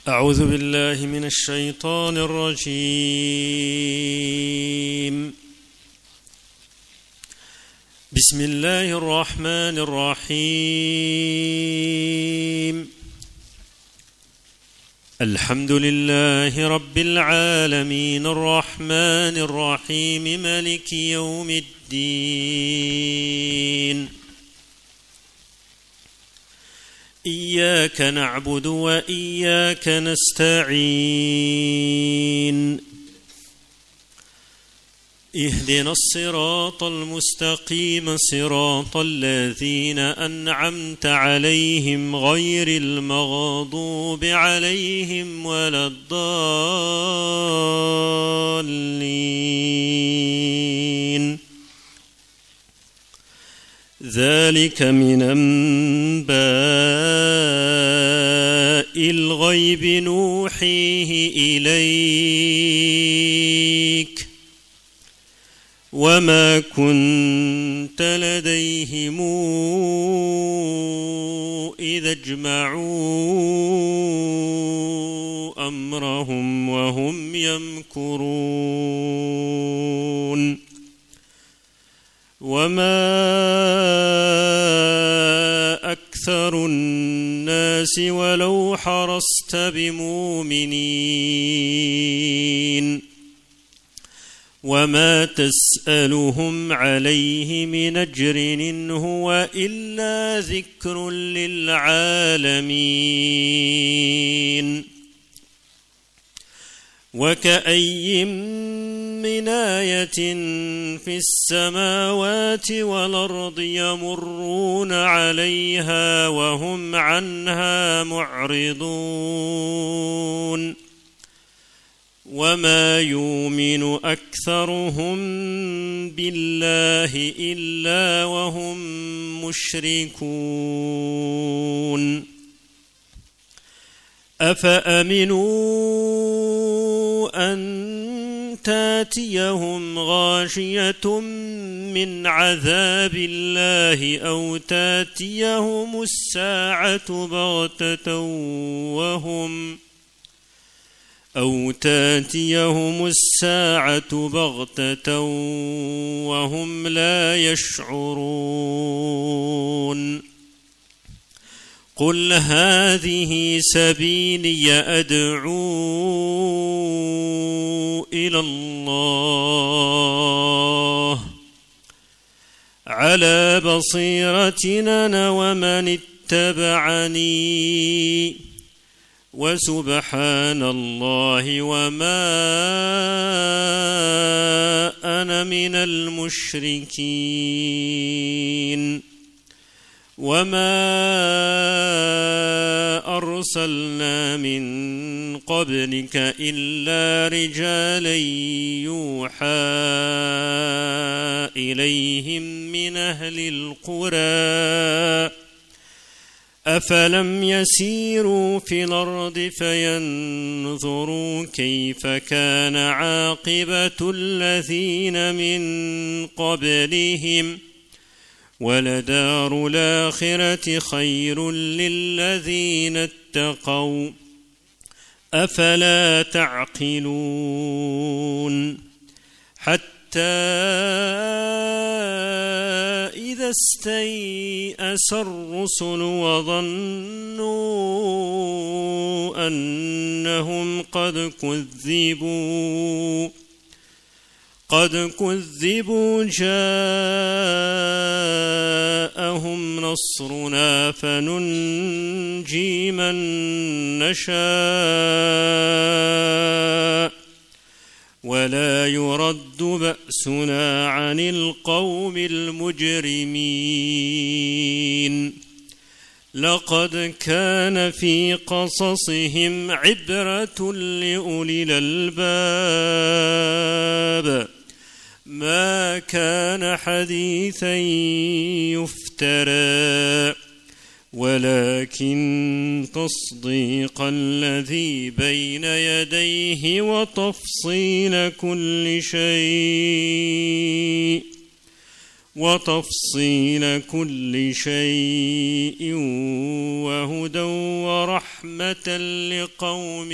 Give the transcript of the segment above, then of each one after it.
أعوذ بالله من الشيطان الرجيم. بسم الله الرحمن الرحيم. الحمد لله رب العالمين الرحمن الرحيم مالك يوم الدين. إياك نعبد وإياك نستعين. اهدنا الصراط المستقيم صراط الذين أنعمت عليهم غير المغضوب عليهم ولا الضالين. ذلك من أنباء الغيب نوحيه إليك وما كنت لديهم إذا اجمعوا أمرهم وهم يمكرون. وما أكثر الناس ولو حرصت بمؤمنين وما تسألهم عليه من أجر إن هو إلا ذكر للعالمين. وكأي من آية في السماوات والأرض يمرون عليها وهم عنها معرضون. وما يؤمن أكثرهم بالله إلا وهم مشركون. أفأمنوا أن تاتيهم غاشية من عذاب الله أو تاتيهم الساعة بغتة وهم لا يشعرون. قل هذه سبيلي أدعو إلى الله على بصيرة أنا ومن اتبعني وسبحان الله وما أنا من المشركين. وما أرسلنا من قبلك إلا رجالا يوحى إليهم من أهل القرى أفلم يسيروا في الأرض فينظروا كيف كان عاقبة الذين من قبلهم ولدار الآخرة خير للذين اتقوا أفلا تعقلون. حتى إذا استيأس الرسل وظنوا أنهم قد كذبوا جاءهم نصرنا فننجي من نشاء ولا يرد بأسنا عن القوم المجرمين. لقد كان في قصصهم عبرة لأولي الألباب ما كان حديثا يفترى ولكن تصديق الذي بين يديه وتفصيل كل شيء وتفصيل كل شيء وهدى ورحمة لقوم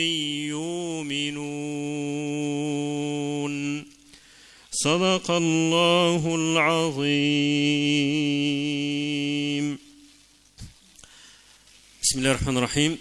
يؤمنون. صدق الله العظيم. بسم الله الرحمن الرحيم.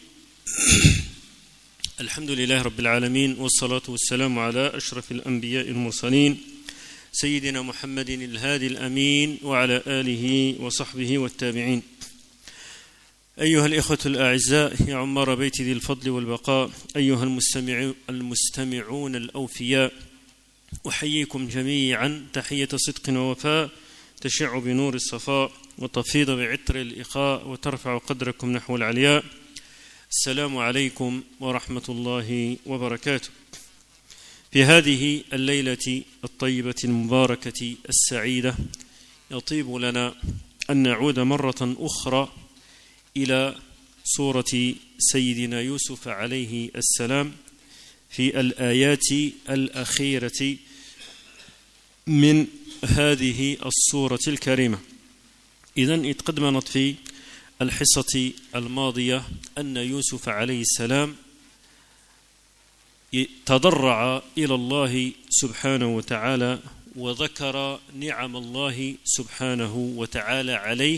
الحمد لله رب العالمين، والصلاة والسلام على أشرف الأنبياء المرسلين سيدنا محمد الهادي الأمين وعلى آله وصحبه والتابعين. أيها الإخوة الأعزاء يا عمار بيت ذي الفضل والبقاء، أيها المستمعون الأوفياء، أحييكم جميعا تحية صدق ووفاء تشع بنور الصفاء وتفيض بعطر الإخاء وترفع قدركم نحو العلياء. السلام عليكم ورحمة الله وبركاته. في هذه الليلة الطيبة المباركة السعيدة يطيب لنا أن نعود مرة أخرى إلى سورة سيدنا يوسف عليه السلام في الآيات الأخيرة من هذه السورة الكريمة. إذن اتقدمت في الحصة الماضية أن يوسف عليه السلام تضرع إلى الله سبحانه وتعالى وذكر نعم الله سبحانه وتعالى عليه،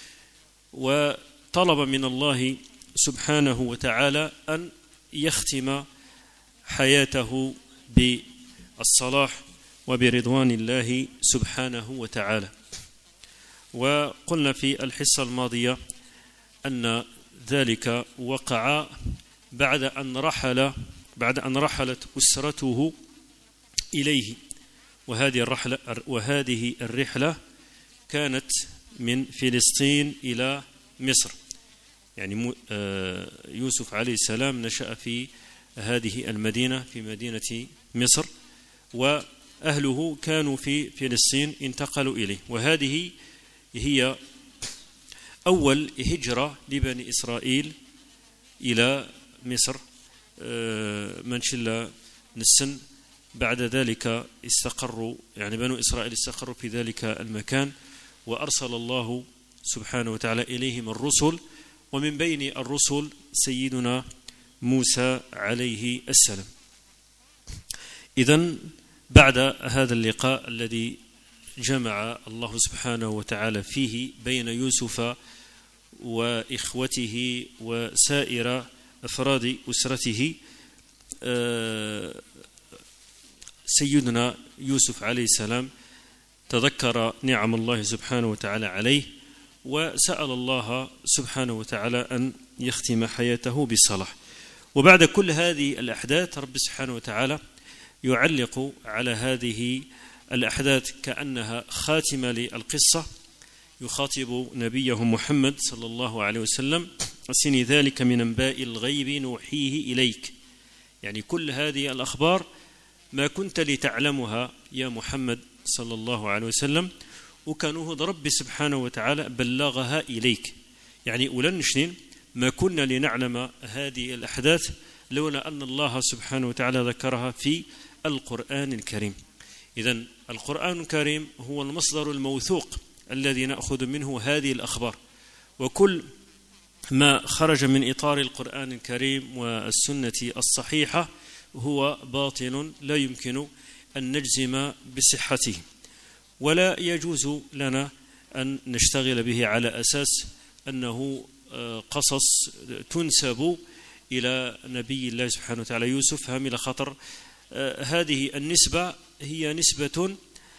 وطلب من الله سبحانه وتعالى أن يختم حياته بالصلاح وبرضوان الله سبحانه وتعالى. وقلنا في الحصة الماضية أن ذلك وقع بعد أن رحلت أسرته إليه، وهذه الرحلة كانت من فلسطين إلى مصر. يعني يوسف عليه السلام نشأ في هذه المدينة، في مدينة مصر، وأهله كانوا في فلسطين انتقلوا إليه. وهذه هي أول هجرة لبني إسرائيل إلى مصر من شل نسن. بعد ذلك استقروا، يعني بنو إسرائيل استقروا في ذلك المكان، وأرسل الله سبحانه وتعالى إليهم الرسل، ومن بين الرسل سيدنا موسى عليه السلام. إذن بعد هذا اللقاء الذي جمع الله سبحانه وتعالى فيه بين يوسف وإخوته وسائر أفراد أسرته، سيدنا يوسف عليه السلام تذكر نعم الله سبحانه وتعالى عليه، وسأل الله سبحانه وتعالى أن يختم حياته بالصلاح. وبعد كل هذه الأحداث رب سبحانه وتعالى يعلق على هذه الأحداث كأنها خاتمة للقصة، يخاطب نبيه محمد صلى الله عليه وسلم: أسني ذلك من أنباء الغيب نوحيه إليك. يعني كل هذه الأخبار ما كنت لتعلمها يا محمد صلى الله عليه وسلم، وكانوا رب سبحانه وتعالى بلغها إليك. يعني أولنشنين ما كنا لنعلم هذه الأحداث لولا أن الله سبحانه وتعالى ذكرها في القرآن الكريم. إذن القرآن الكريم هو المصدر الموثوق الذي نأخذ منه هذه الأخبار، وكل ما خرج من إطار القرآن الكريم والسنة الصحيحة هو باطل لا يمكن أن نجزم بصحته، ولا يجوز لنا أن نشتغل به على أساس أنه قصص تنسب إلى نبي الله سبحانه وتعالى يوسف. هم خطر هذه النسبة هي نسبة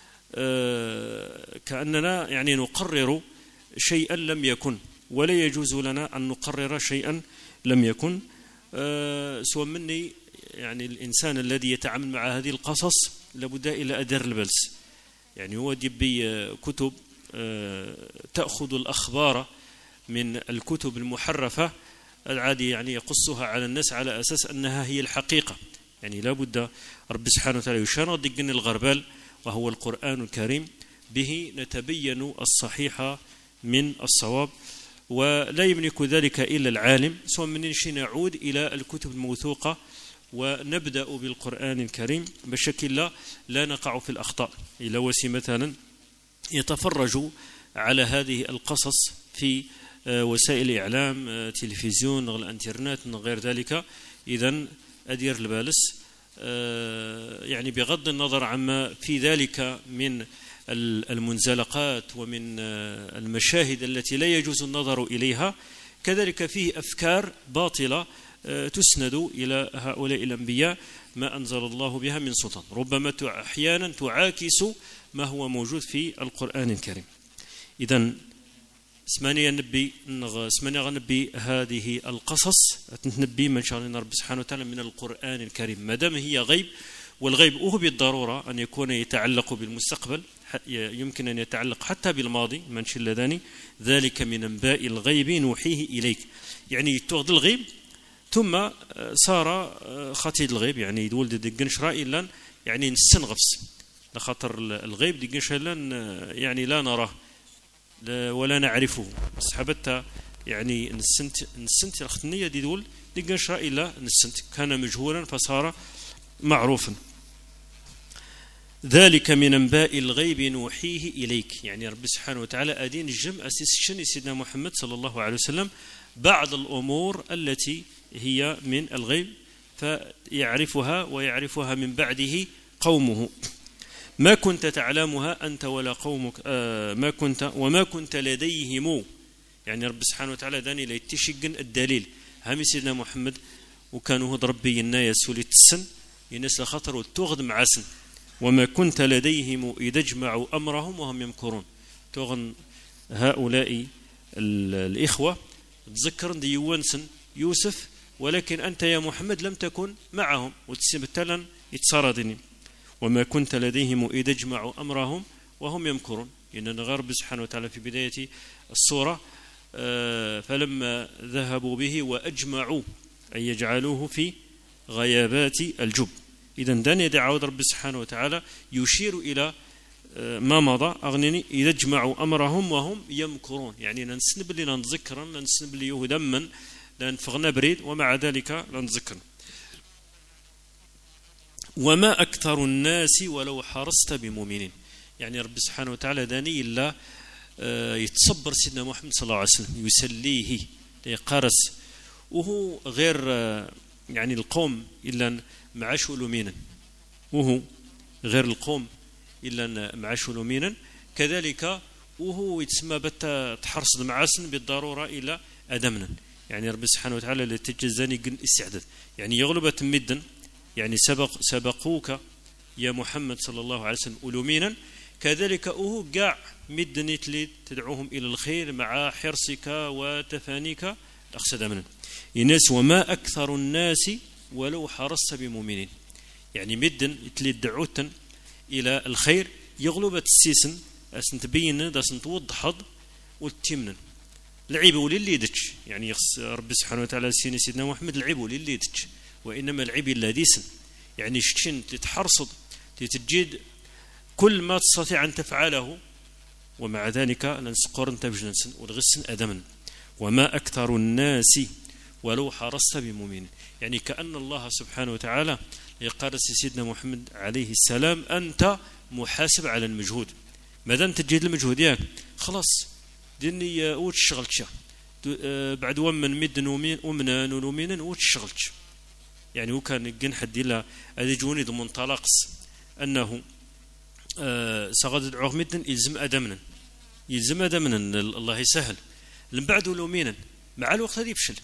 كأننا يعني نقرر شيئا لم يكن، ولا يجوز لنا أن نقرر شيئا لم يكن. سوى مني يعني الإنسان الذي يتعامل مع هذه القصص لابد إلى أدر البلس. يعني هو دبي كتب تأخذ الأخبار من الكتب المحرفة العادي، يعني يقصها على الناس على أساس أنها هي الحقيقة. يعني لابد رب سبحانه وتعالى يشان ضجن الغربال وهو القرآن الكريم، به نتبين الصحيح من الصواب، ولا يملك ذلك إلا العالم. ثم من نعود إلى الكتب الموثوقة ونبدأ بالقرآن الكريم بشكل لا نقع في الأخطاء. إلى وسي مثلا يتفرجوا على هذه القصص في وسائل الإعلام، تلفزيون، الانترنت، غير ذلك. إذن أدير البالس يعني بغض النظر عما في ذلك من المنزلقات ومن المشاهد التي لا يجوز النظر إليها، كذلك فيه أفكار باطلة تسند إلى هؤلاء الأنبياء ما أنزل الله بها من سلطان، ربما أحيانا تعاكس ما هو موجود في القرآن الكريم. إذن اسماني غنبي هذه القصص تنبي من شاء الله رب سبحانه وتعالى من القرآن الكريم، ما دام هي غيب، والغيب هو بالضرورة أن يكون يتعلق بالمستقبل، يمكن أن يتعلق حتى بالماضي، من شلداني ذلك من أنباء الغيب نوحيه إليك، يعني تغض الغيب ثم صار خطيد الغيب، يعني يولد دقنش رائلا، يعني نستنغفس لخاطر الغيب دقنش يعني لا نراه ولا نعرفه، بس حبتها يعني نسنت الختنية دي دول دقنش رائلا نسنت، كان مجهولا فصار معروفا. ذلك من أنباء الغيب نوحيه إليك، يعني رب سبحانه وتعالى أدين الجم أسيس سيدنا محمد صلى الله عليه وسلم بعض الأمور التي هي من الغيب فيعرفها ويعرفها من بعده قومه. ما كنت تعلمها أنت ولا قومك وما كنت لديهم، يعني رب سبحانه وتعالى داني ليتشجن الدليل هم سيدنا محمد وكانوا هد ربي الناس ولي السن يناس لخطر وتغد مع سن، وما كنت لديهم إذا اجمعوا أمرهم وهم يمكرون. تغن هؤلاء الإخوة تذكر ديوان سن يوسف، ولكن أنت يا محمد لم تكن معهم وتسبتلا يتصاردني. وما كنت لديهم إذا اجمعوا أمرهم وهم يمكرون، إن غرب سبحانه وتعالى في بداية السورة فلما ذهبوا به وأجمعوا أن يجعلوه في غيابات الجب. إذن داني دعوة رب سبحانه وتعالى يشير إلى ما مضى أغنني إذا اجمعوا أمرهم وهم يمكرون، يعني ننسنب لي ننذكرا ننسنب لي يهدما لنفغنا بريد ومع ذلك لنذكر. وما أكثر الناس ولو حرصت بمؤمنين، يعني رب سبحانه وتعالى داني إلا يتصبر سيدنا محمد صلى الله عليه وسلم يسليه يقارس، وهو غير يعني القوم إلا معاش لمينا، وهو غير القوم إلا معاش لمينا، كذلك وهو يتسمى بتا تحرص معاسن بالضرورة إلى أدمنا، يعني رب سبحانه وتعالى لتجزاني قن استعداد، يعني يغلب تمدا، يعني سبقوك يا محمد صلى الله عليه وسلم ألومينا، كذلك هو قاع مدنيت لي تدعوهم إلى الخير مع حرصك وتفانيك أقصد منا الناس. وما أكثر الناس ولو حرصت بمؤمنين، يعني مدن تلي دعوتا إلى الخير يغلب السيسن أسن تبين دا سن توضحض والتمن العيب وللي دتش، يعني رب سبحانه وتعالى سيدنا محمد العيب وللي دتش، وإنما العيب إلا ديسن، يعني شتشن تتحرصد تتجد كل ما تستطيع أن تفعله، ومع ذلك لنسقرن تبجنسن والغسن أدمن. وما أكثر الناس ولو حرصت بمؤمن، يعني كأن الله سبحانه وتعالى يقارس سيدنا محمد عليه السلام أنت محاسب على المجهود، ما دام تجد المجهود ياك خلاص دني وتشغلتش بعد ومن مدن ومن نلومين وتشغلتش، يعني وكان جن حد إلا هذا جوني ضمن طلاقس أنه سغد دعوه مدن يلزم أدمنا الله يسهل لم بعد لومينا مع الوقت هذا يفشل،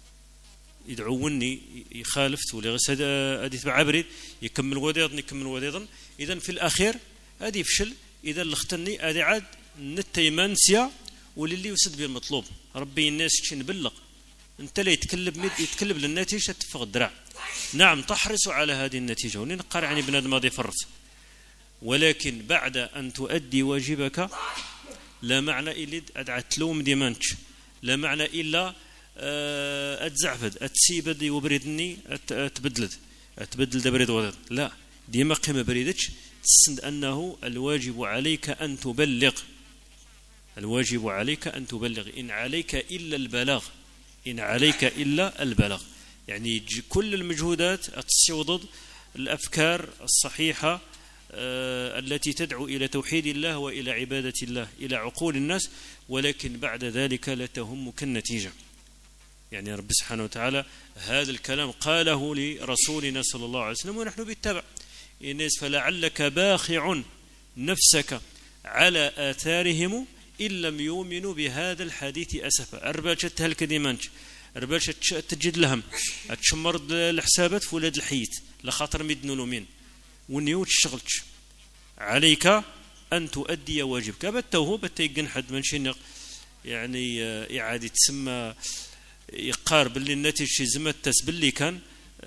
يدعوني يخالفت ولا غسد أدي تبع عبريد يكمل وديضا إذن في الأخير هذا يفشل، إذا لختني هذا عاد نتيمانسيا وللي يسد بالمطلوب ربي الناس شين بلغ انت لا يتكلم للنتيجة تفق الدراع. نعم تحرص على هذه النتيجة ونقر عن ابن آدم ماضي فرط، ولكن بعد أن تؤدي واجبك لا معنى إلا أدعت لوم ديمانش، لا معنى إلا أتزعفد أتسيبد وبريدني أتبدل دبريد وضد، لا ديما قيمة بريدتش تسند أنه الواجب عليك أن تبلغ، الواجب عليك أن تبلغ، إن عليك إلا البلاغ، يعني كل المجهودات تستوضد الأفكار الصحيحة التي تدعو إلى توحيد الله وإلى عبادة الله إلى عقول الناس، ولكن بعد ذلك لا تهمك النتيجة. يعني رب سبحانه وتعالى هذا الكلام قاله لرسولنا صلى الله عليه وسلم ونحن بالتبع. الناس فلعلك باخع نفسك على آثارهم إن لم يؤمنوا بهذا الحديث أسفا. أرباشت هالكديمانش أرباشت تجد لهم أتشمر الحسابات في ولاد الحيت لخاطر مدنوا مين ونيوت شغلتش عليك أن تؤدي واجبك. بتوه بتيجن حد من شنق يعني إعادة تسمى يقارب اللي النتيجة زمت تسبلي كان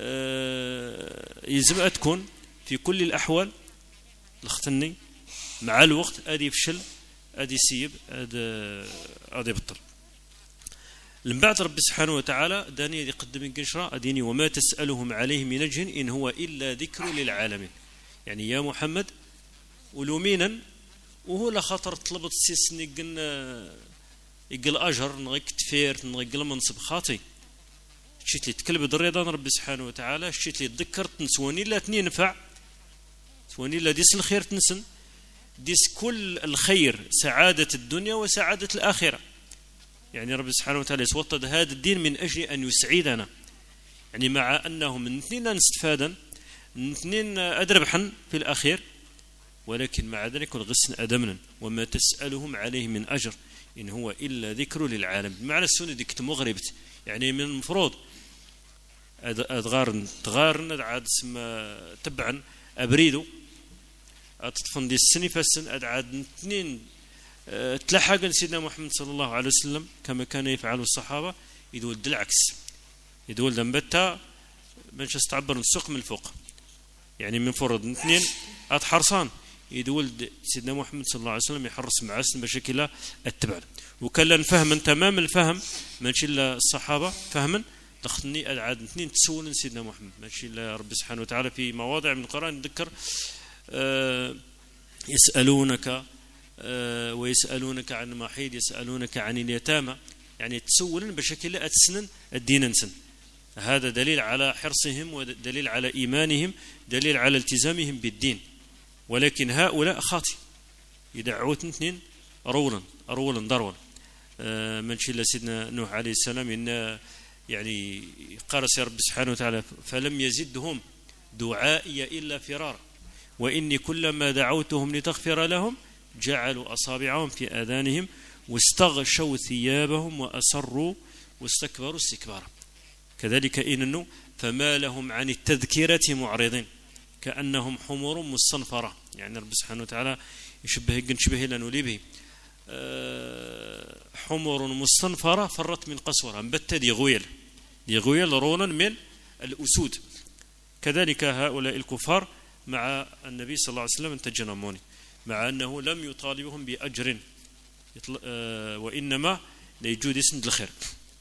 يزم تكون في كل الأحوال لختني مع الوقت أدي فشل أدي سيب أدي بطل. من بعد رب سبحانه وتعالى داني يقدم قنشرة أديني وما تسألهم عليه من أجر إن هو إلا ذكر للعالمين. يعني يا محمد ولومينا وهو لخاطر طلبت سيس يقل أجر نغيك تفير نغيق منصب خاطي شيت لي تكلب دريضان رب سبحانه وتعالى شيت لي تذكرت نسواني لا تنفع سواني لا ديس الخير تنسن ديس كل الخير سعادة الدنيا وسعادة الآخرة. يعني رب سبحانه وتعالى يسوطد هذا الدين من أجل أن يسعدنا. يعني مع أنه من اثنين نستفادا من اثنين أدربحا في الأخير، ولكن مع ذلك الغسن أدمنا وما تسألهم عليه من أجر إن هو إلا ذكر للعالم. بمعنى السنة ديك مغربت يعني من المفروض تغارن عاد سما تبعا أبريدو أتطفن دي السنة فالسن أدعاد اثنين تلحق سيدنا محمد صلى الله عليه وسلم كما كان يفعل الصحابة يدول بالعكس يدول دنبتا منش استعبر السوق من الفوق. يعني من فرض اثنين أتحرصان يدول سيدنا محمد صلى الله عليه وسلم يحرص مع سن بشكل التبع. وكلا فهما تمام الفهم منش إلا الصحابة فهما لختني أدعاد اثنين تسول سيدنا محمد منش إلا رب سبحانه وتعالى في مواضع من القرآن ذكر يسألونك ويسألونك عن المحيض يسألونك عن اليتامى. يعني تسولن بشكل أتسنن الدين انسن. هذا دليل على حرصهم ودليل على إيمانهم دليل على التزامهم بالدين. ولكن هؤلاء خاطئ يدعوت اثنين أرولا ضرولا من شل سيدنا نوح عليه السلام إن يعني قارس يا رب سبحانه وتعالى فلم يزدهم دعائي إلا فرارا وإني كلما دعوتهم لتغفر لهم جعلوا أصابعهم في آذانهم واستغشوا ثيابهم وأسروا واستكبروا استكبارا. كذلك إنه فما لهم عن التذكرة معرضين كأنهم حمر مستنفرة. يعني رب سبحانه وتعالى يشبه لنولي به حمر مستنفرة فرت من قسورة بت دي غويل رونا من الأسود. كذلك هؤلاء الكفار مع النبي صلى الله عليه وسلم تجنموني مع أنه لم يطالبهم بأجر وإنما ليجود اسم الخير.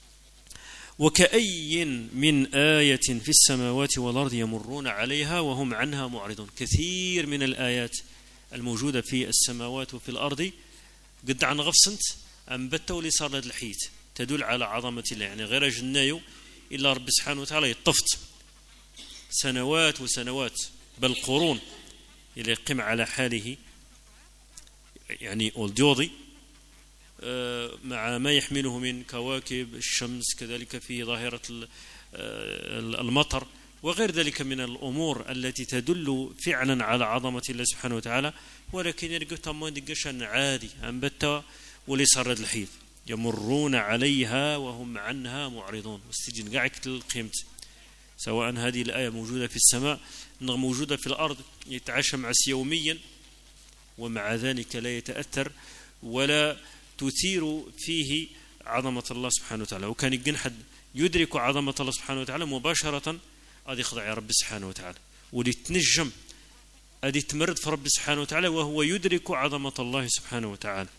وكأي من آية في السماوات والأرض يمرون عليها وهم عنها معرضون. كثير من الآيات الموجودة في السماوات وفي الأرض قد عن غفصنت أم بتوا لي صار الحيت تدل على عظمة الله. يعني غير جنايو إلا رب سبحانه وتعالى يطفت سنوات وسنوات بل قرون إلى يقيم على حاله يعني أولديوضي مع ما يحمله من كواكب الشمس كذلك في ظاهرة المطر وغير ذلك من الأمور التي تدل فعلا على عظمة الله سبحانه وتعالى. ولكن يرجع تمام دقشان عادي أنبتا وليصرد الحيث يمرون عليها وهم عنها معرضون. واستجن قاعدة القيمة سواء هذه الآية موجودة في السماء موجودة في الأرض يتعشى معس يوميا ومع ذلك لا يتأثر ولا تثير فيه عظمة الله سبحانه وتعالى. وكان يجن حد يدرك عظمة الله سبحانه وتعالى مباشرة أدي خضع يا رب سبحانه وتعالى ولتنجم أدي تمرد في رب سبحانه وتعالى وهو يدرك عظمة الله سبحانه وتعالى.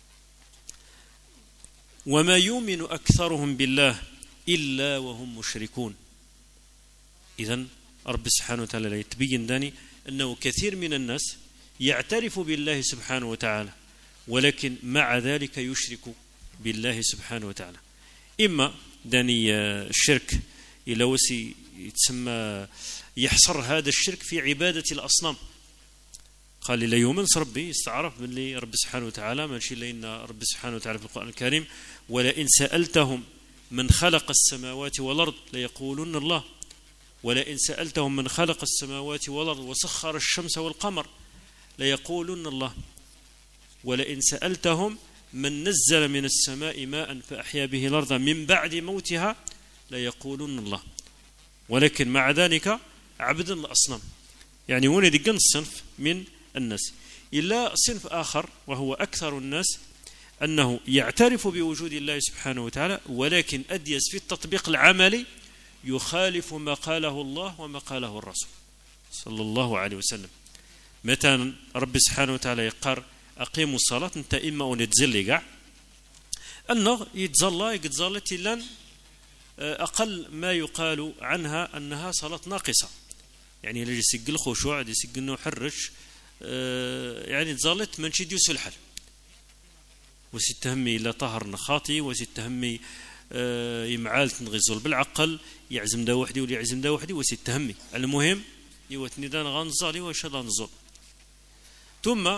وما يؤمن أكثرهم بالله إلا وهم مشركون. إذن رب سبحانه وتعالى لا يتبين داني أنه كثير من الناس يعترف بالله سبحانه وتعالى ولكن مع ذلك يشرك بالله سبحانه وتعالى. إما داني الشرك إلى وسي يتسمى يحصر هذا الشرك في عبادة الأصنام قال لي لا يؤمن ربي استعرف باللي رب سبحانه وتعالى ماشي لنا رب سبحانه وتعالى في القرآن الكريم ولئن سألتهم من خلق السماوات والأرض ليقولن الله ولئن سألتهم من خلق السماوات والأرض وسخر الشمس والقمر ليقولن الله ولئن سألتهم من نزل من السماء ماء فأحيا به الأرض من بعد موتها ليقولن الله ولكن مع ذلك عبد الأصنام يعني هنا دقن الصنف من الناس إلا صنف آخر وهو أكثر الناس أنه يعترف بوجود الله سبحانه وتعالى ولكن أديس في التطبيق العملي يخالف ما قاله الله وما قاله الرسول صلى الله عليه وسلم. مثلا رب سبحانه وتعالى يقر أقيموا الصلاة أنت إما أن يتزلي قاع أنه يتزلى تلان أقل ما يقال عنها أنها صلاة ناقصة يعني اللي يسجل الخشوع يسجل إنه حرش يعني تزلت من شي ديوس الحل وستهمي لا طهر نخاطي وستهمي يمعال تنغزل بالعقل يعزم دا وحدي ولا يعزم دا وحدي وستهمي المهم يوتني دان غنزالي وإن الله نزل ثم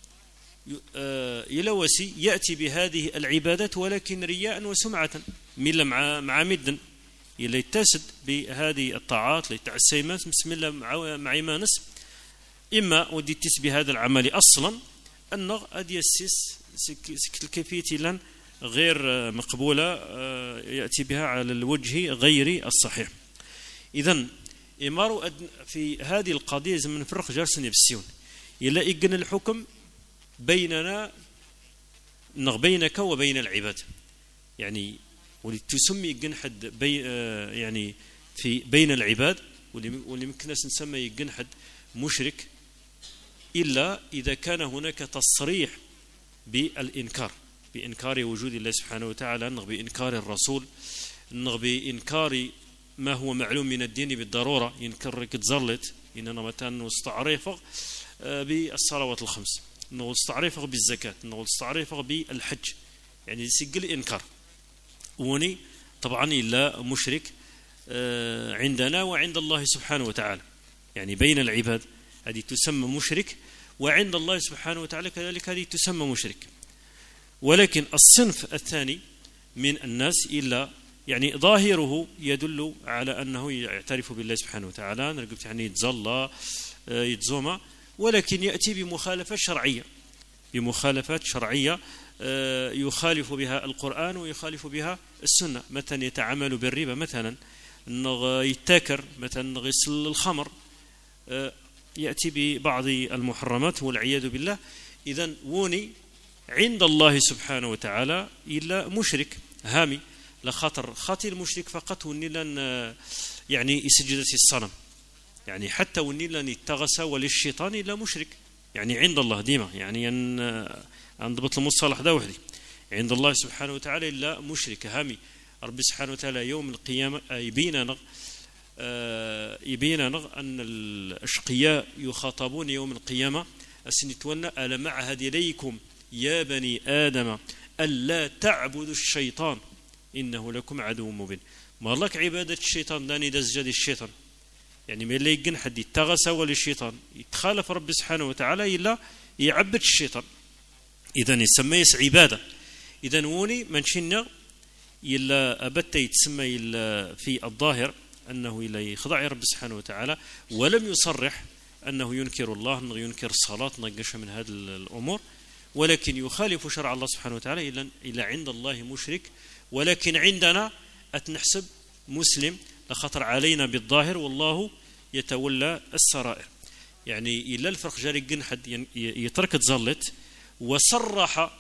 يلوسي يأتي بهذه العبادات ولكن رياء وسمعة ملا مع مدا يلي يتسد بهذه الطاعات ليتعسيمات بسم الله مع إيمانس إما ودي تس بهذا العمل أصلا أنه أدي السيس الكيفية لن غير مقبولة يأتي بها على الوجه غير الصحيح. إذن إمارو في هذه القضية زمن فرق جالسين يبسيون إلا إجن الحكم بيننا بينك وبين العباد يعني ولتسمي إجن حد يعني في بين العباد واللي ممكن نسمى إجن حد مشرك إلا إذا كان هناك تصريح بالإنكار بإنكار وجود الله سبحانه وتعالى بإنكار الرسول بإنكار ما هو معلوم من الدين بالضرورة ينكر كتزلت إننا مثلا نستعرفه بالصلوات الخمس نستعرفه بالزكاة نستعرفه بالحج يعني يسجل إنكار وني طبعا إلا مشرك عندنا وعند الله سبحانه وتعالى يعني بين العباد هذه تسمى مشرك وعند الله سبحانه وتعالى كذلك هذه تسمى مشرك. ولكن الصنف الثاني من الناس إلا يعني ظاهره يدل على أنه يعترف بالله سبحانه وتعالى نرقبت يعني يتزلى يتزوم ولكن يأتي بمخالفات شرعية يخالف بها القرآن ويخالف بها السنة مثلا يتعامل بالربا مثلا يتاكر مثلا غسل الخمر يأتي ببعض المحرمات والعياذ بالله. إذن وني عند الله سبحانه وتعالى إلا مشرك هامي لخاطر خاطر المشرك فقط وني لن يعني يسجد الصنم يعني حتى وني لن يتغسى وللشيطان إلا مشرك يعني عند الله ديما يعني انضبط المصطلح ده وحدي عند الله سبحانه وتعالى إلا مشرك هامي. رب سبحانه وتعالى يوم القيامة يبين أن الأشقياء يخاطبون يوم القيامة أسنتونا ألم أعهد إليكم يا بني آدم ألا تعبدوا الشيطان إنه لكم عدو مبين. ما لك عبادة الشيطان داني دزجد الشيطان يعني ما اللي يجن حد يتغسى ولا الشيطان يتخالف رب سبحانه وتعالى إلا يعبد الشيطان إذن يسمى عبادة. إذن وني من شنا إلا أبت يتسمى إلا في الظاهر أنه إلا يخضع رب سبحانه وتعالى ولم يصرح أنه ينكر الله أنه ينكر الصلاة نقش من هذه الأمور ولكن يخالف شرع الله سبحانه وتعالى إلا عند الله مشرك. ولكن عندنا أتنحسب مسلم لخطر علينا بالظاهر والله يتولى السرائر يعني إلا الفرق جاري جن حد يترك تزلت وصرح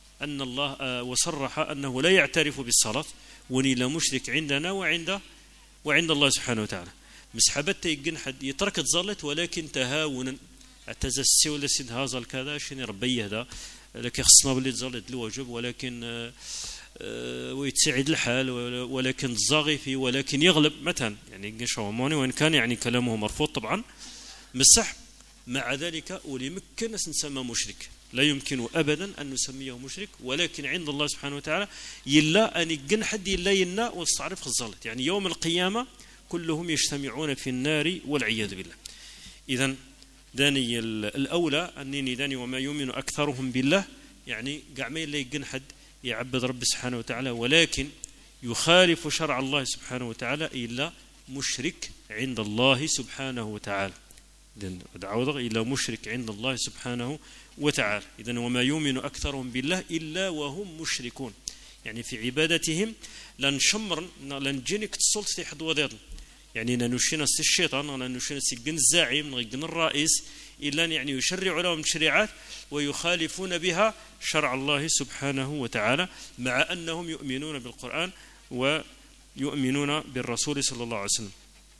أنه لا يعترف بالصلاة وني لا مشرك عندنا وعند الله سبحانه وتعالى مسحبت يجن حد يترك تزلت ولكن تهاونا اعتزسي ولا سيد هذا الكذا شنو ربي هذا لكن خصنا باللي تزلت الواجب ولكن ويتسعد الحال ولكن الزاغي فيه ولكن يغلب مثلا يعني شوموني وإن كان يعني كلامه مرفوض طبعا مسح مع ذلك وليمكن نسمى مشرك لا يمكن أبدا أن نسميه مشرك ولكن عند الله سبحانه وتعالى يلا أن يجن حد يلا ينا واستعرف الزلط يعني يوم القيامة كلهم يجتمعون في النار والعياذ بالله. إذن داني الأولى أنني داني وما يؤمن أكثرهم بالله، يعني قاع ما إلا يقن حد يعبد رب سبحانه وتعالى ولكن يخالف شرع الله سبحانه وتعالى إلا مشرك عند الله سبحانه وتعالى. دعوة إلا مشرك عند الله سبحانه وتعالى. إذن وما يؤمن أكثرهم بالله إلا وهم مشركون، يعني في عبادتهم لن شمر لن جنك تصلت في حد وضيض، يعني ننشينا الشيطان ننشينا الجن الزاعم الجن الرئيس إلا يعني يشرع لهم شريعات ويخالفون بها شرع الله سبحانه وتعالى، مع أنهم يؤمنون بالقرآن ويؤمنون بالرسول صلى الله عليه وسلم.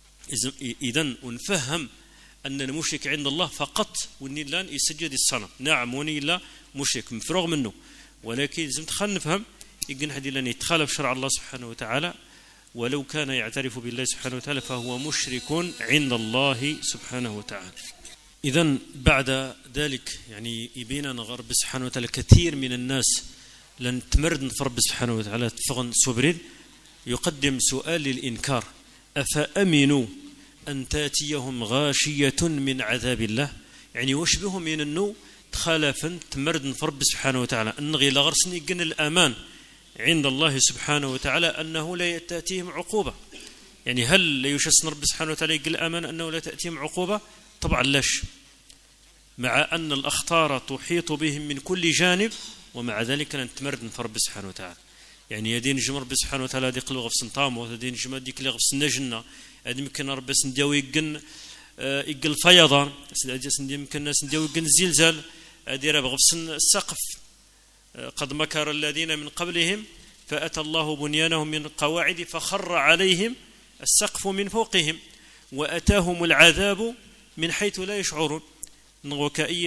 إذن نفهم أن المشرك عند الله فقط وني لان يسجد الصنم، نعم وني لا مشرك مفروغ منه، ولكن لازم تخل نفهم يقن هذه لن يتخالف شرع الله سبحانه وتعالى، ولو كان يعترف بالله سبحانه وتعالى فهو مشرك عند الله سبحانه وتعالى. إذن بعد ذلك يعني يبينا رب سبحانه وتعالى كثير من الناس لن تمرد في رب سبحانه وتعالى تفغن صبرين، يقدم سؤال للإنكار: أفأمنوا أن تأتيهم غاشية من عذاب الله؟ يعني وشبه من أنه تخالفا تمرد في رب سبحانه وتعالى أنغي لغرسني قن الأمان عند الله سبحانه وتعالى أنه لا تأتيهم عقوبة. يعني هل لا يشسن رب سبحانه وتعالى يقل الأمان أنه لا تأتيهم عقوبة؟ طبعا لاش، مع أن الأخطار تحيط بهم من كل جانب، ومع ذلك لن تمرد في رب سبحانه وتعالى. يعني يدين جمع رب سبحانه وتعالى دي قلو غفص نطامو، يدين جمع دي قلو غفص نجنة، هذا يمكن رب سنديو يقن يقل فيضان، يمكن سنديو يقن زلزال، هذه رب غفص السقف. قد مكر الذين من قبلهم فأتى الله بنيانهم من قواعد فخر عليهم السقف من فوقهم وأتاهم العذاب من حيث لا يشعرون. وكأي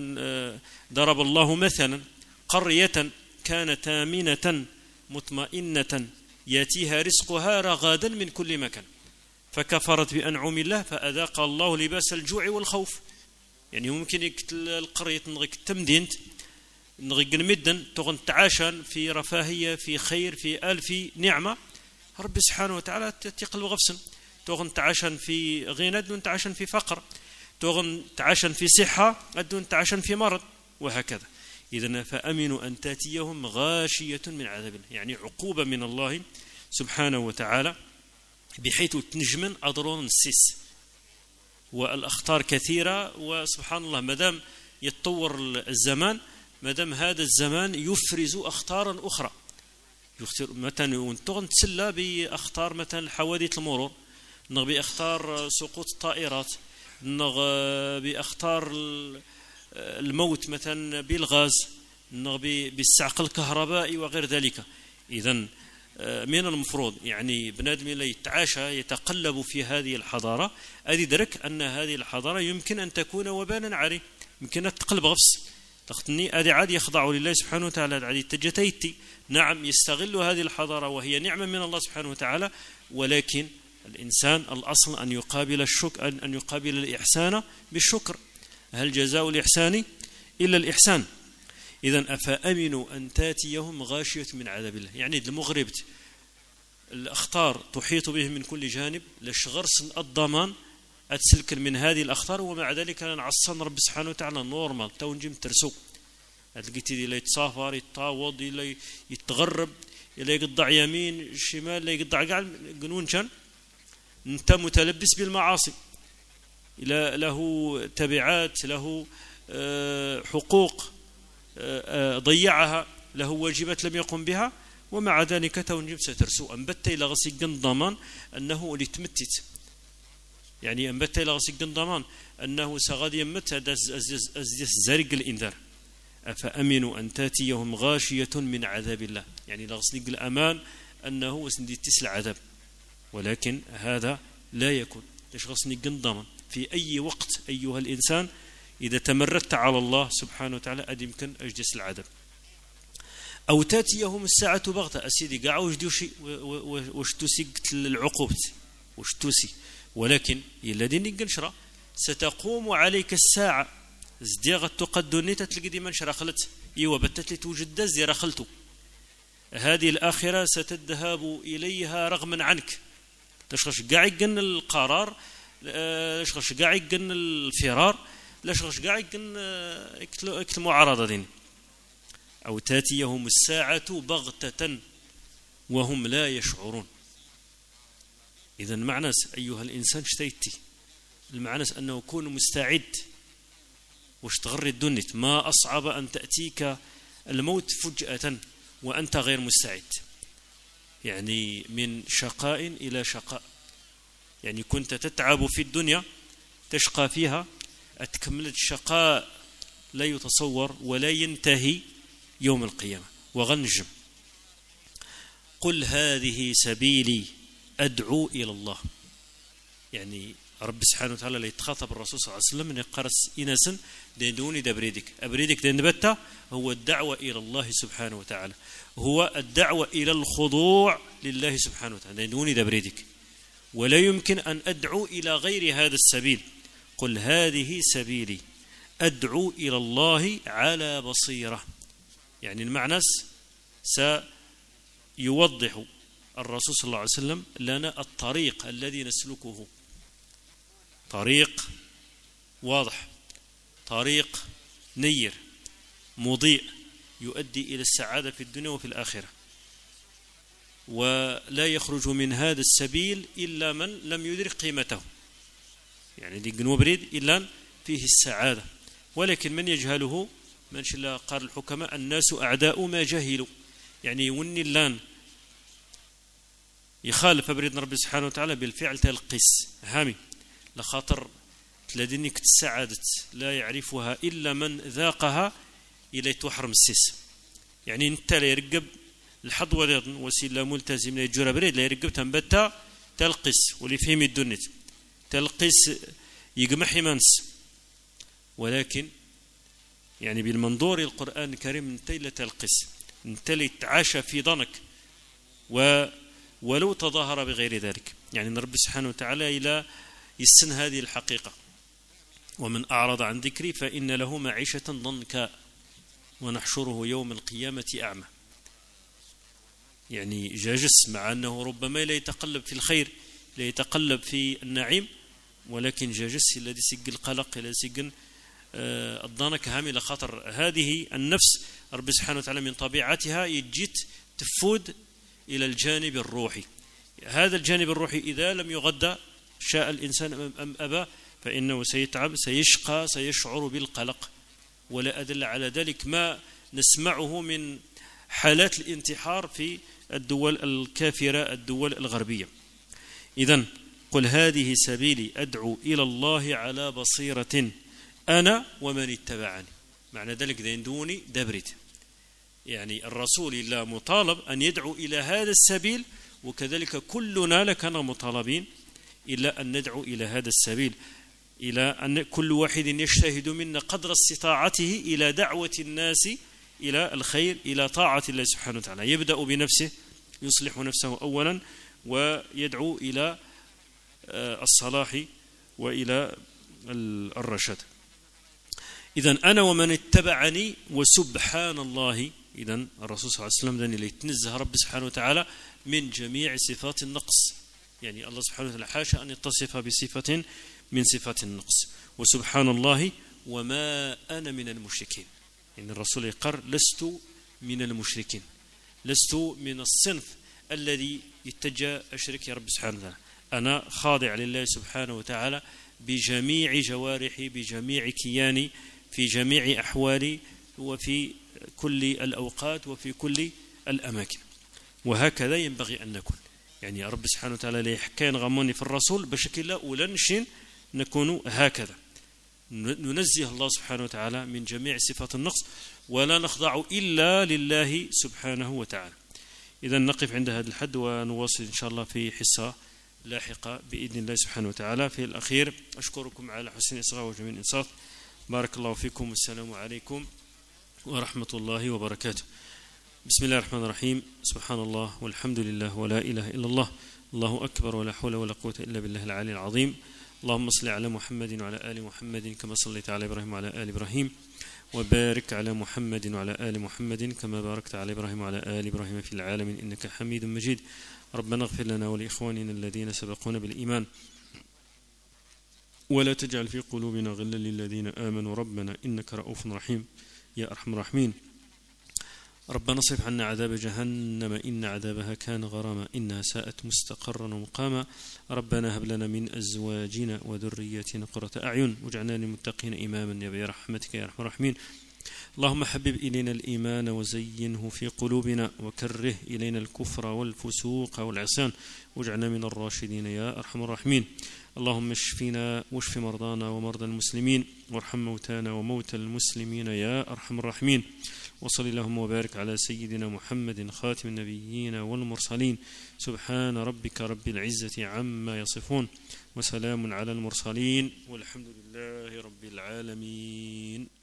ضرب الله مثلا قرية كانت آمنة مطمئنة يأتيها رزقها رغادا من كل مكان فكفرت بأنعم الله فأذاق الله لباس الجوع والخوف. يعني ممكن يقتل القرية نغيك تمدينت نغيك مدن تغن تعاشا في رفاهية في خير في آل في نعمة، رب سبحانه وتعالى تقلب غفصا، تغن تعاشا في غنى دون تعاشا في فقر، تغن تعاشا في صحة دون تعاشا في مرض، وهكذا. إذن فأمنوا أن تأتيهم غاشية من عذاب الله، يعني عقوبة من الله سبحانه وتعالى بحيث تنجمن أضرون السيس، والأخطار كثيرة. وسبحان الله مدام يتطور الزمان، مدام هذا الزمان يفرز أخطارا أخرى، مثلا تغن تسلى بأخطار مثلا حوادث المرور، نغ بأخطار سقوط الطائرات، نغ بأخطار الموت مثلا بالغاز، نغ بالصعق الكهربائي وغير ذلك. إذن من المفروض يعني بنادم اللي يتعاشى يتقلب في هذه الحضارة أدرك أن هذه الحضارة يمكن أن تكون وبالا عليه، يمكن أن تقلب غفص تقتني أدي عادي يخضع لله سبحانه وتعالى، عادي تجتيتي نعم يستغل هذه الحضارة وهي نعمة من الله سبحانه وتعالى، ولكن الإنسان الأصل أن يقابل الشكر، أن يقابل الإحسان بالشكر، هل جزاء الإحسان إلا الإحسان. إذن أفأمنوا أن تأتيهم غاشية من عذاب الله، يعني المغرب الأخطار تحيط به من كل جانب، لشغرس الضمان أتسلك من هذه الأخطار، ومع ذلك نعصن رب سبحانه وتعالى نورمال تونجم ترسو، هتلقيتي إلا يتصافر يتطاوض إلا يتغرب إلا يقطع يمين شمال إلا يقطع قاع قنون كان أنت متلبس بالمعاصي، له تبعات، له حقوق ضيعها، له واجبات لم يقم بها، ومع ذلك تونجم سترسو أنبت إلى غسيق ضمان أنه لتمتت، يعني أنبت إلى غسيق ضمان أنه سغاد يمت هذا زرق الإنذار. أفأمنوا أن تأتيهم غاشية من عذاب الله، يعني لغسيق الأمان أنه سندي تسل عذاب، ولكن هذا لا يكون. ليش غسني ضمان في أي وقت أيها الإنسان إذا تمردت على الله سبحانه وتعالى أد يمكن أجدس العذاب. أو تأتيهم الساعة بغتة، أسيدي قاع وشتوسي العقوبة وشتوسي، ولكن الذين ينشر ستقوم عليك الساعة ازدياغ تقدني تتلقي دي من شرخلت إيوه بتتلي توجد دز رخلته، هذه الآخرة ستذهب إليها رغما عنك، تشخش قاعد جن القرار، تشخش قاعد جن الفرار، لاش غش قاع يكتل معارضة دين أو تاتيهم الساعة بغتة وهم لا يشعرون. إذا معنى أيها الإنسان اشتيتي المعنى أنه كون مستعد وش تغري الدنيا. ما أصعب أن تأتيك الموت فجأة وأنت غير مستعد، يعني من شقاء إلى شقاء. يعني كنت تتعب في الدنيا تشقى فيها، أتكملت شقاء لا يتصور ولا ينتهي يوم القيامة. وغنجم قل هذه سبيلي أدعو إلى الله. يعني رب سبحانه وتعالى اللي يتخاطب الرسول صلى الله عليه وسلم من يقرس إنسان دينوني أبريدك دين بتا هو الدعوة إلى الله سبحانه وتعالى، هو الدعوة إلى الخضوع لله سبحانه وتعالى. دينوني دبريدك، ولا يمكن أن أدعو إلى غير هذا السبيل. قل هذه سبيلي أدعو إلى الله على بصيرة. يعني المعنى سيوضح الرسول صلى الله عليه وسلم لنا الطريق الذي نسلكه، طريق واضح، طريق نير مضيء يؤدي إلى السعادة في الدنيا وفي الآخرة. ولا يخرج من هذا السبيل إلا من لم يدرك قيمته، يعني دي جنوب بريد إلا فيه السعادة. ولكن من يجهله من شلا قال الحكماء الناس أعداء ما جهلوا. يعني وني اللان يخالف بريد ربي سبحانه وتعالى بالفعل تلقيس هامي لخاطر تلدينك تسعادت لا يعرفها إلا من ذاقها إلى تحرم السيس. يعني انت لا يرقب الحضوة وسيلة ملتزم لا يجرى بريد لا يرقب تنبتا تلقيس ولي فهم الدنيا تلقيس يجمح منس. ولكن يعني بالمنظور القرآن الكريم انت لا تلقيس، انت لا تعاشى في ضنك ولو تظاهر بغير ذلك. يعني رب سبحانه وتعالى إلى يسن هذه الحقيقة: ومن أعرض عن ذكري فإن له معيشة ضنكا ونحشره يوم القيامة أعمى. يعني جاجس مع أنه ربما لا يتقلب في الخير، لا يتقلب في النعيم، ولكن جاجس الذي سجل القلق الذي سجل الضنك هامل خطر. هذه النفس رب سبحانه وتعالى من طبيعتها يجيت تفود إلى الجانب الروحي. هذا الجانب الروحي إذا لم يغدى شاء الإنسان أم أبى فإنه سيتعب، سيشقى، سيشعر بالقلق. ولا أدل على ذلك ما نسمعه من حالات الانتحار في الدول الكافرة، الدول الغربية. إذن قل هذه سبيلي أدعو إلى الله على بصيرة أنا ومن اتبعني. معنى ذلك ديندوني دبرت. يعني الرسول الله مطالب أن يدعو إلى هذا السبيل، وكذلك كلنا لكنا مطالبين إلا أن ندعو إلى هذا السبيل، إلى أن كل واحد يجتهد منا قدر استطاعته إلى دعوة الناس إلى الخير، إلى طاعة الله سبحانه وتعالى. يبدأ بنفسه، يصلح نفسه أولا، ويدعو إلى الصلاح وإلى الرشاد. إذن أنا ومن اتبعني وسبحان الله. إذن الرسول صلى الله عليه وسلم ذن يتنزه رب سبحانه وتعالى من جميع صفات النقص. يعني الله سبحانه وتعالى حاشا أن يتصف بصفة من صفات النقص. وسبحان الله وما أنا من المشركين. إن الرسول يقر لست من المشركين، لست من الصنف الذي يتجه أشرك يا رب سبحانه وتعالى. أنا خاضع لله سبحانه وتعالى بجميع جوارحي، بجميع كياني، في جميع أحوالي، وفي كل الأوقات، وفي كل الأماكن. وهكذا ينبغي أن نكون. يعني رب سبحانه وتعالى لا يحكي غموني في الرسول بشكل لا ولنشين نكون هكذا، ننزه الله سبحانه وتعالى من جميع صفات النقص، ولا نخضع إلا لله سبحانه وتعالى. إذا نقف عند هذا الحد ونواصل إن شاء الله في حصة لاحقة بإذن الله سبحانه وتعالى. في الأخير أشكركم على حسن الإصغاء وجميل الإنصات. بارك الله فيكم، والسلام عليكم ورحمة الله وبركاته. بسم الله الرحمن الرحيم. سبحان الله والحمد لله ولا إله إلا الله، الله أكبر ولا حول ولا قوة إلا بالله العلي العظيم. اللهم صل على محمد وعلى آل محمد كما صليت على إبراهيم وعلى آل إبراهيم، وبارك على محمد وعلى آل محمد كما باركت على إبراهيم وعلى آل إبراهيم في العالمين إنك حميد مجيد. ربنا اغفر لنا ولإخواننا الذين سبقونا بالإيمان ولا تجعل في قلوبنا غلا للذين آمنوا ربنا إنك رؤوف رحيم يا أرحم الراحمين. ربنا اصرف عنا عذاب جهنم إن عذابها كان غراما إنها ساءت مستقرا ومقاما. ربنا هب لنا من أزواجنا وذرياتنا قرة أعين واجعلنا للمتقين إماما برحمتك يا أرحم الراحمين. اللهم حبب إلينا الإيمان وزينه في قلوبنا وكره إلينا الكفر والفسوق والعصيان واجعلنا من الراشدين يا أرحم الراحمين. اللهم اشفنا واشف مرضانا ومرضى المسلمين وارحم موتانا وموتى المسلمين يا أرحم الراحمين. وصل اللهم وبارك على سيدنا محمد خاتم النبيين والمرسلين. سبحان ربك رب العزة عما يصفون وسلام على المرسلين والحمد لله رب العالمين.